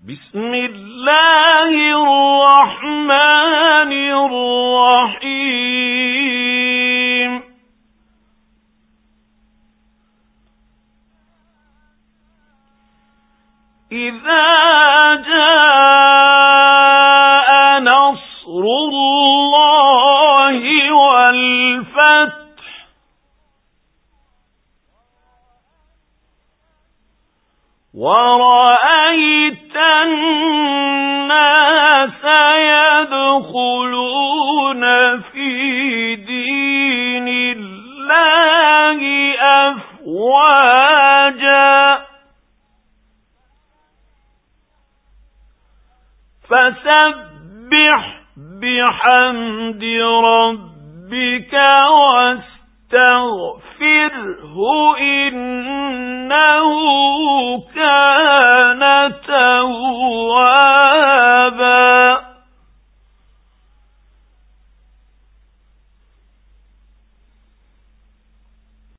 بسم الله الرحمن الرحيم إذا جاء نصر الله والفتح ورأيت الناس يدخلون في دين الله أفواجا فسبح بحمد ربك واستغفره